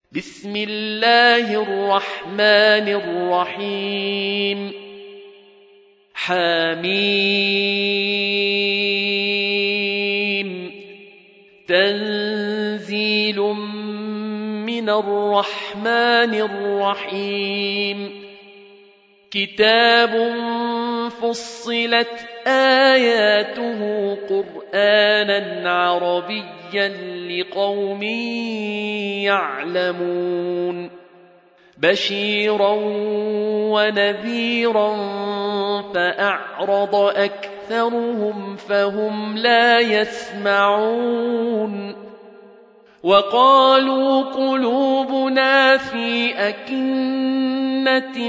بسم الله الرحمن الرحيم حميم تنزيل من الرحمن الرحيم كتاب فصلت آياته قرآنا عربيا لقوم يعلمون بشيرا ونذيرا فأعرض أكثرهم فهم لا يسمعون وقالوا قلوبنا في أكنة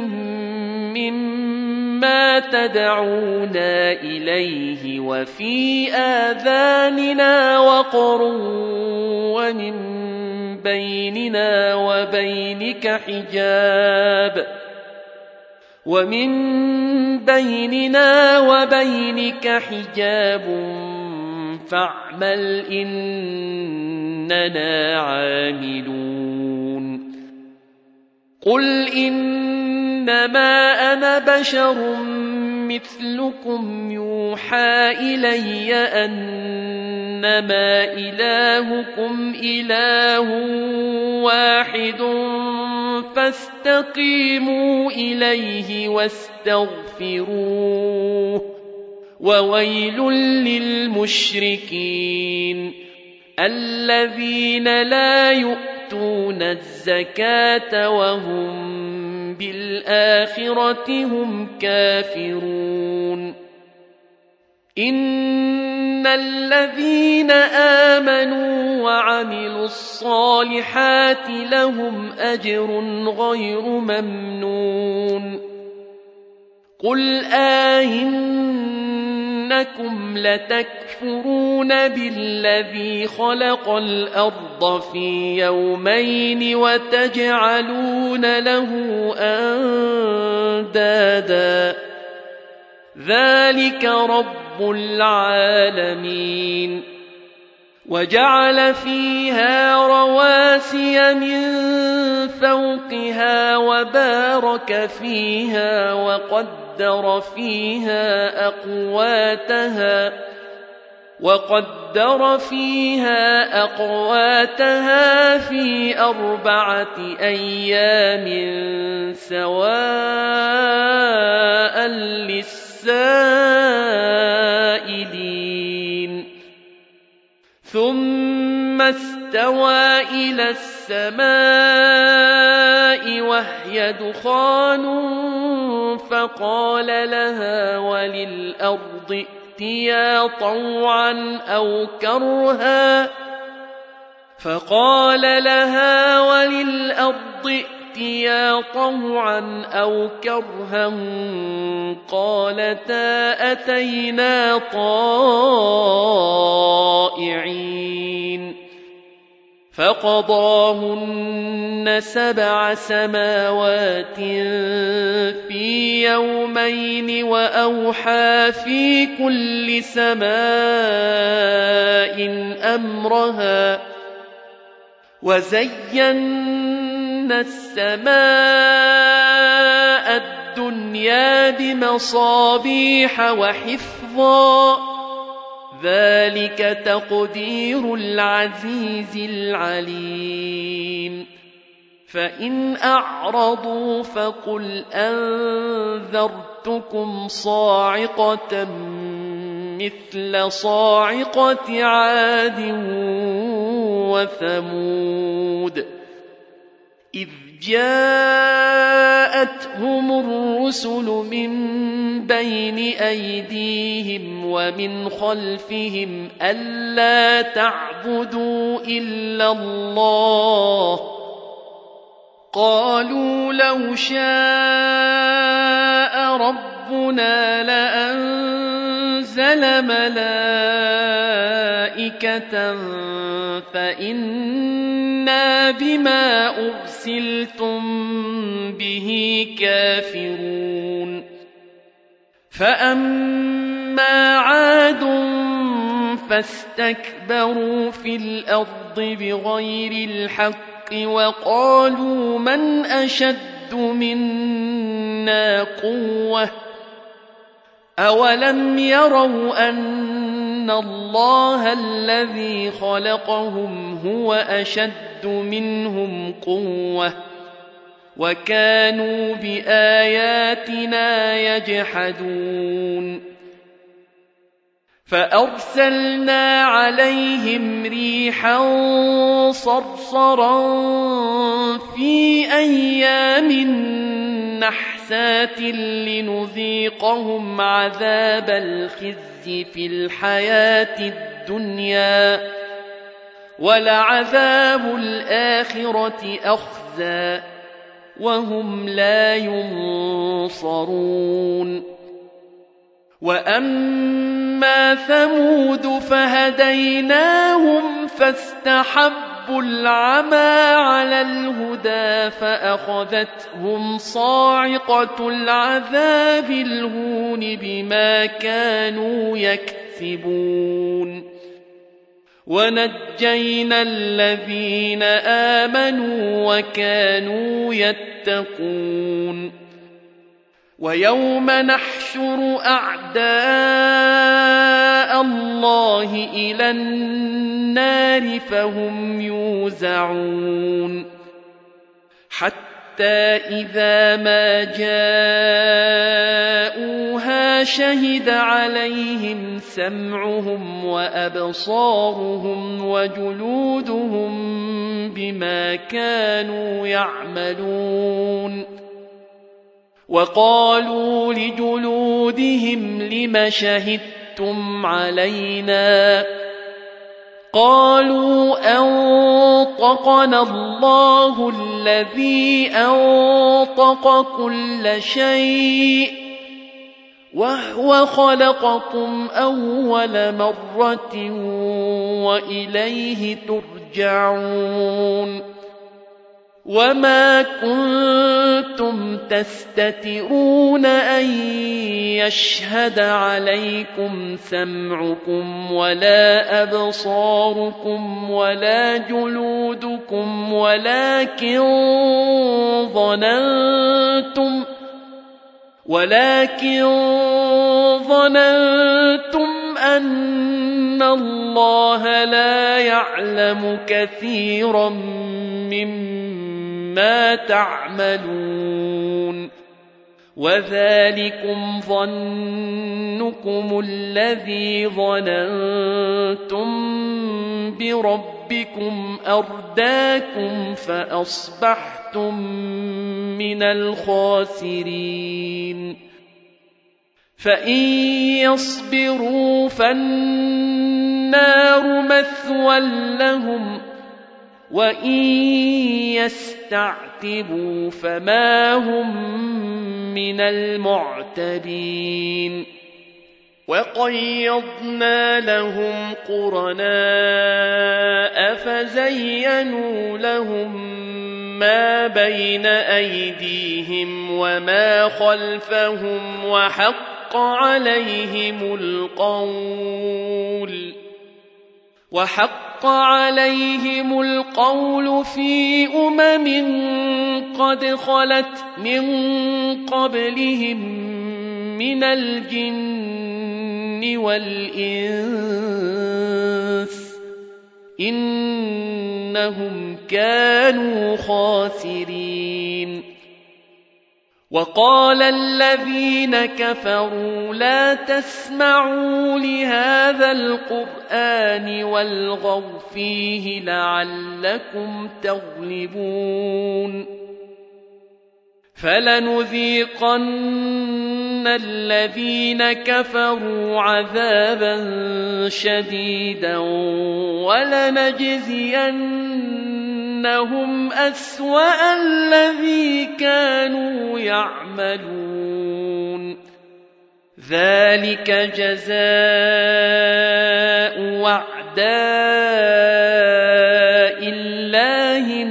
مما تدعونا إليه وفي آذاننا وقر ومن بيننا وبينك حجاب فاعمل إننا عاملون قل إنما أنا بشر مثلكم يوحى إلي أنما إلهكم إله واحد فاستقيموا إليه واستغفروه وويل للمشركين الذين لا يؤتون الزكاة وهم بالآخرة هم كافرون إن الذين آمنوا وعملوا الصالحات لهم أجر غير ممنون قل إنكم لتكفرون بالذي خلق الأرض في يومين وتجعلون له أندادا ذلك رب العالمين وجعل فيها رواسي من فوقها وبارك فيها وقدر فيها أقواتها في 4 أيام سواء للسائلين ثم استوى إلى السماء وهي دخان فقال لها وللأرض ائتيا طوعا أو كرها قالتا أتينا طائعين فقضاهن 7 سماوات في يومين وأوحى في كل سماء أمرها وزينا السماء الدنيا بمصابيح وحفظا ذلك تقدير العزيز العليم فإن أعرضوا فقل أنذرتكم صاعقة مثل صاعقة عاد وثمود إذ جاءتهم الرسل من بين أيديهم ومن خلفهم ألا تعبدوا إلا الله قالوا لو شاء ربنا لأنزل ملائكة فإنا بما أرسلتم به كافرون فأما عاد فاستكبروا في الأرض بغير الحق وقالوا من أشد منا قوة أولم يروا أن الله الذي خلقهم هو أشد منهم قوة وكانوا بآياتنا يجحدون فأرسلنا عليهم ريحا صرصرا في أيام نحسات لنذيقهم عذاب الخزي في الحياة الدنيا ولعذاب الآخرة أخزى وهم لا ينصرون وأما ثمود فهديناهم فاستحبوا العمى على الهدى فأخذتهم صاعقة العذاب الهون بما كانوا يكسبون ونجينا الذين آمنوا وكانوا يتقون ويوم نحشر أعداء الله إلى النار فهم يوزعون حتى إذا ما جاءوها شهد عليهم سمعهم وأبصارهم وجلودهم بما كانوا يعملون وقالوا لجلودهم لم شهدتم علينا قالوا أنطقنا الله الذي أنطق كل شيء وهو خلقكم أول مرة وإليه ترجعون وما كنتم تستترون أن يشهد عليكم سمعكم ولا أبصاركم ولا جلودكم ولكن ظننتم أن الله لا يعلم كثيرا مما تعملون وذلكم ظنكم الذي ظننتم بربكم أرداكم فأصبحتم من الخاسرين فإن يصبروا فالنار مثوى لهم وإن يستعتبوا فما هم من المعتبين وقيضنا لهم قرناء فزينوا لهم ما بين أيديهم وما خلفهم وحق عليهم القول في قد خلت من قبلهم من الجن والإنس إنهم كانوا خاسرين وقال الذين كفروا لا تسمعوا لهذا القرآن والغوا فيه لعلكم تغلبون فلنذيقن الذين كفروا عذابا شديدا ولنجزينهم أسوأ الذي كانوا يعملون ذلك جزاء أعداء الله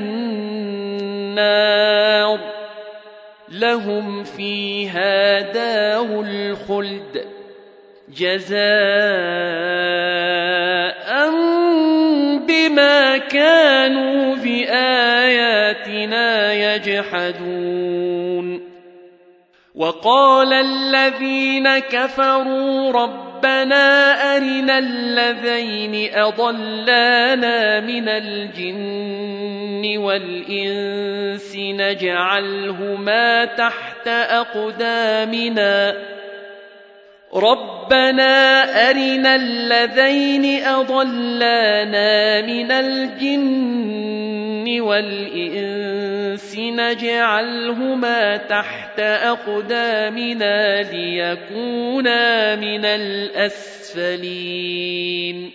النار لهم فيها دار الخلد جزاء بما كانوا بآياتنا يجحدون وقال الذين كفروا ربنا أرنا الذين أضلانا من الجن والإنس نجعلهما تحت أقدامنا ربنا أرنا الذين أضلانا من الجن والإنس نجعلهما تحت أقدامنا ليكونا من الأسفلين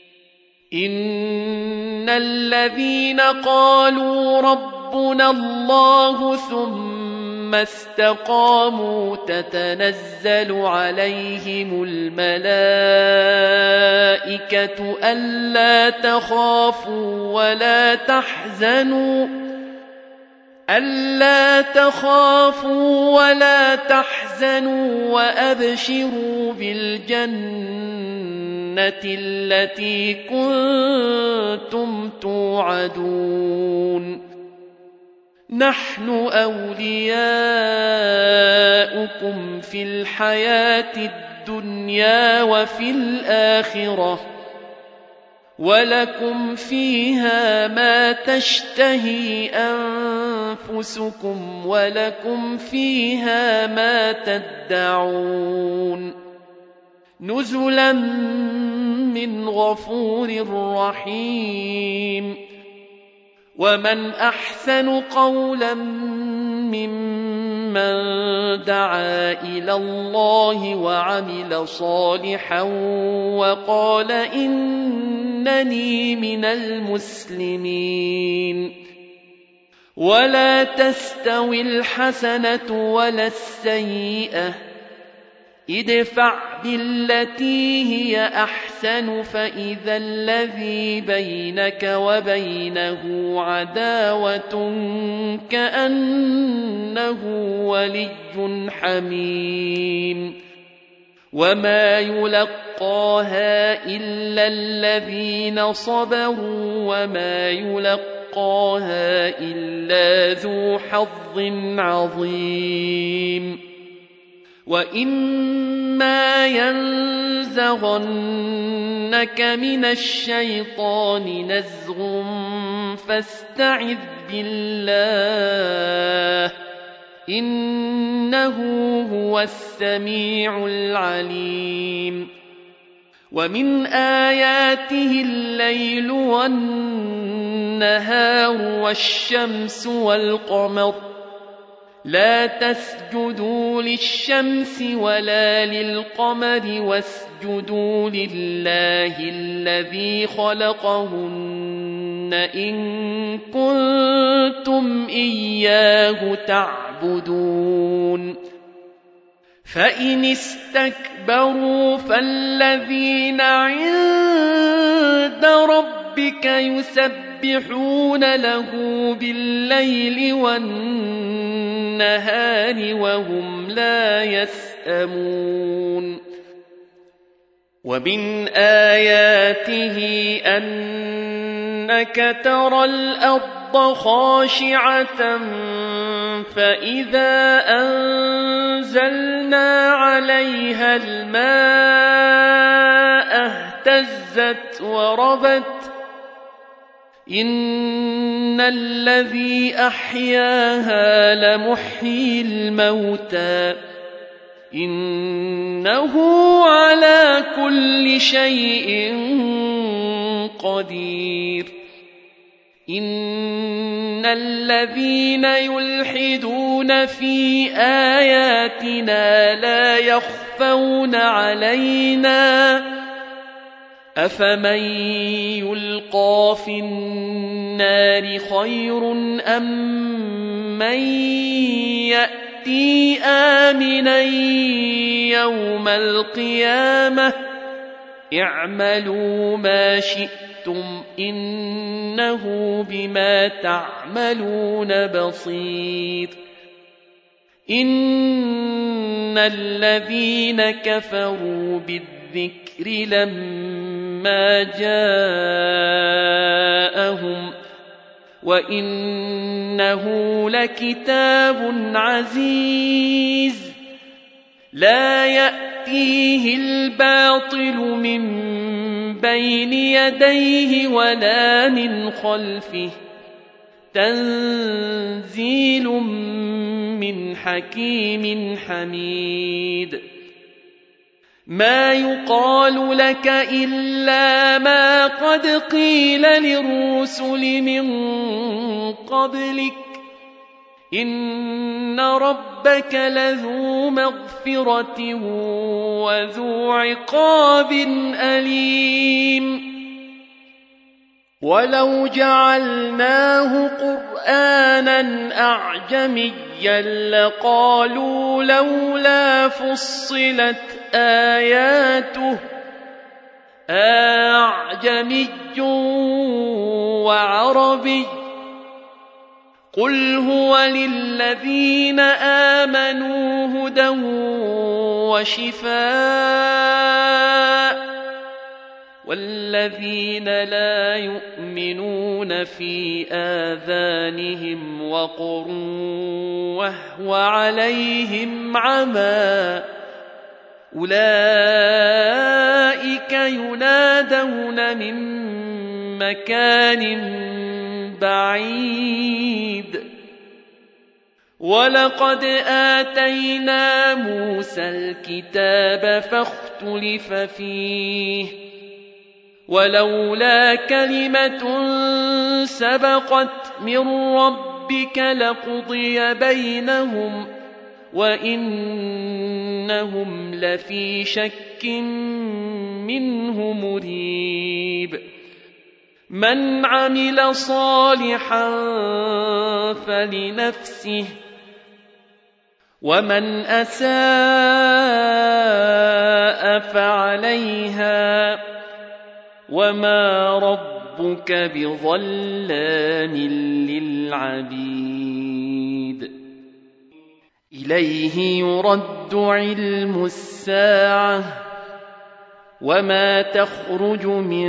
إن الذين قالوا ربنا الله ثم استقاموا تتنزل عليهم الملائكة ألا تخافوا ولا تحزنوا وأبشروا بالجنة التي كنتم توعدون نحن أولياؤكم في الحياة الدنيا وفي الآخرة ولكم فيها ما تشتهي أنفسكم ولكم فيها ما تدعون نزلا من غفور رحيم ومن أحسن قولا ممن دعا إلى الله وعمل صالحا وقال إنني من المسلمين ولا تستوي الحسنة ولا السيئة ادفع بالتي هي أحسن فإذا الذي بينك وبينه عداوة كأنه ولي حميم وما يلقاها إلا الذين صبروا وما يلقاها إلا ذو حظ عظيم وإما ينزغنك من الشيطان نزغ فاستعذ بالله إنه هو السميع العليم ومن آياته الليل والنهار والشمس والقمر لا تسجدوا للشمس ولا للقمر واسجدوا لله الذي خلقهن إن كنتم إياه تعبدون فإن استكبروا فالذين عند ربك يسبحون له بالليل والنهار وهم لا يسأمون ومن آياته أنك ترى الأرض خاشعة فإذا أنزلنا عليها الماء اهتزت وربت إن الذي أحياها لمحيي الموتى إنه على كل شيء قدير إن الذين يلحدون في آياتنا لا يخفون علينا أفمن يلقى في النار خير أم من يأتي آمنا يوم القيامة اعملوا ما شئتم إنه بما تعملون بصير إن الذين كفروا بالدين الذكر لما جاءهم وإنه لكتاب عزيز لا يأتيه الباطل من بين يديه ولا من خلفه تنزيل من حكيم حميد ما يقال لك إلا ما قد قيل للرسل من قبلك إن ربك لذو مغفرة وذو عقاب أليم ولو جعلناه قرآنا أعجميا لقالوا لولا فصلت آياته أعجمي وعربي قل هو للذين آمنوا هدى وشفاء والذين لا يؤمنون في آذانهم وقر وهو عليهم عمى أولئك ينادون من مكان بعيد ولقد آتينا موسى الكتاب فاختلف فيه ولولا كلمة سبقت من ربك لقضي بينهم وإنهم لفي شك منه مريب من عمل صالحا فلنفسه ومن أساء فعليها وما ربك بظلام للعبيد إليه يرد علم الساعة وما تخرج من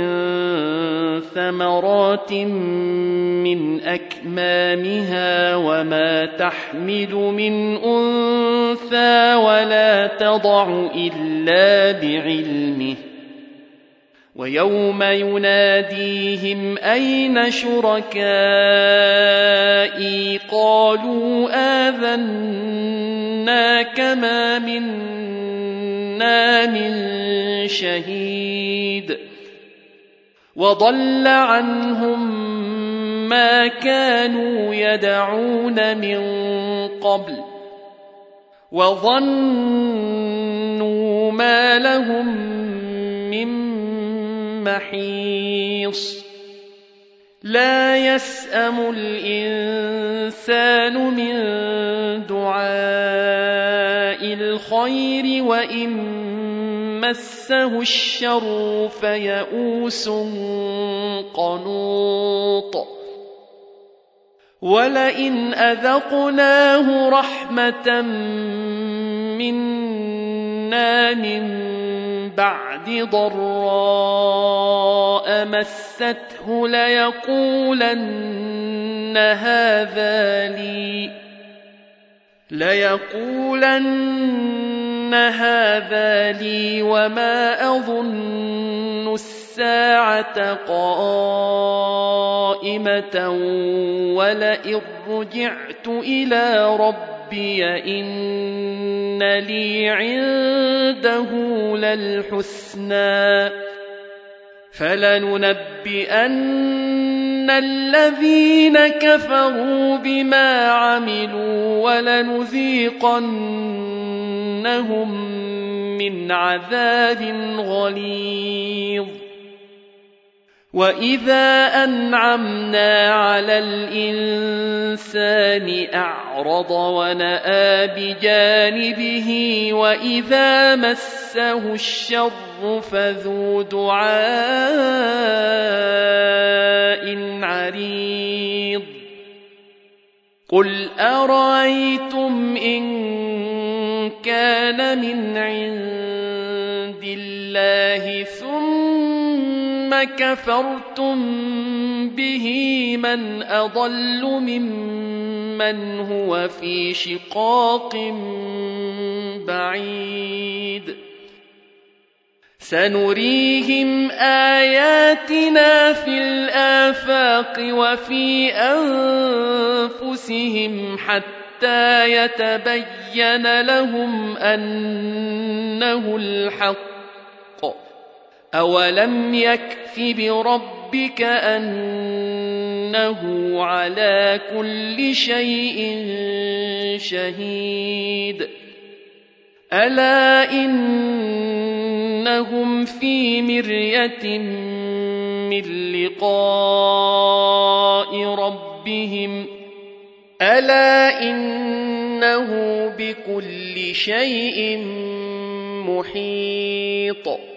ثمرات من أكمامها وما تحمل من أنثى ولا تضع إلا بعلمه ويوم يناديهم أين شركائي قالوا آذناك ما منا من شهيد وضل عنهم ما كانوا يدعون من قبل وظنوا ما لهم من محيص لا يسأم الإنسان من دعاء الخير وإن مسه الشر فيئوس قنوط ولئن أذقناه رحمة منا من بعد ضراء مسته ليقولن هذا لي وما أظن الساعة قائمة ولئن رجعت إلى ربي إن لي عنده للحسنى فلننبئن الذين كفروا بما عملوا ولنذيقنهم من عذاب غليظ وإذا أنعمنا على الإنسان أعرض ونأى بجانبه وإذا مسه الشر فذو دعاء عريض قل أرأيتم إن كان من عند الله ثم كفرتم به من أضل ممن هو في شقاق بعيد سنريهم آياتنا في الآفاق وفي أنفسهم حتى يتبين لهم أنه الحق أولم يكف بربك أنه على كل شيء شهيد ألا إنهم في مرية من لقاء ربهم ألا إنه بكل شيء محيط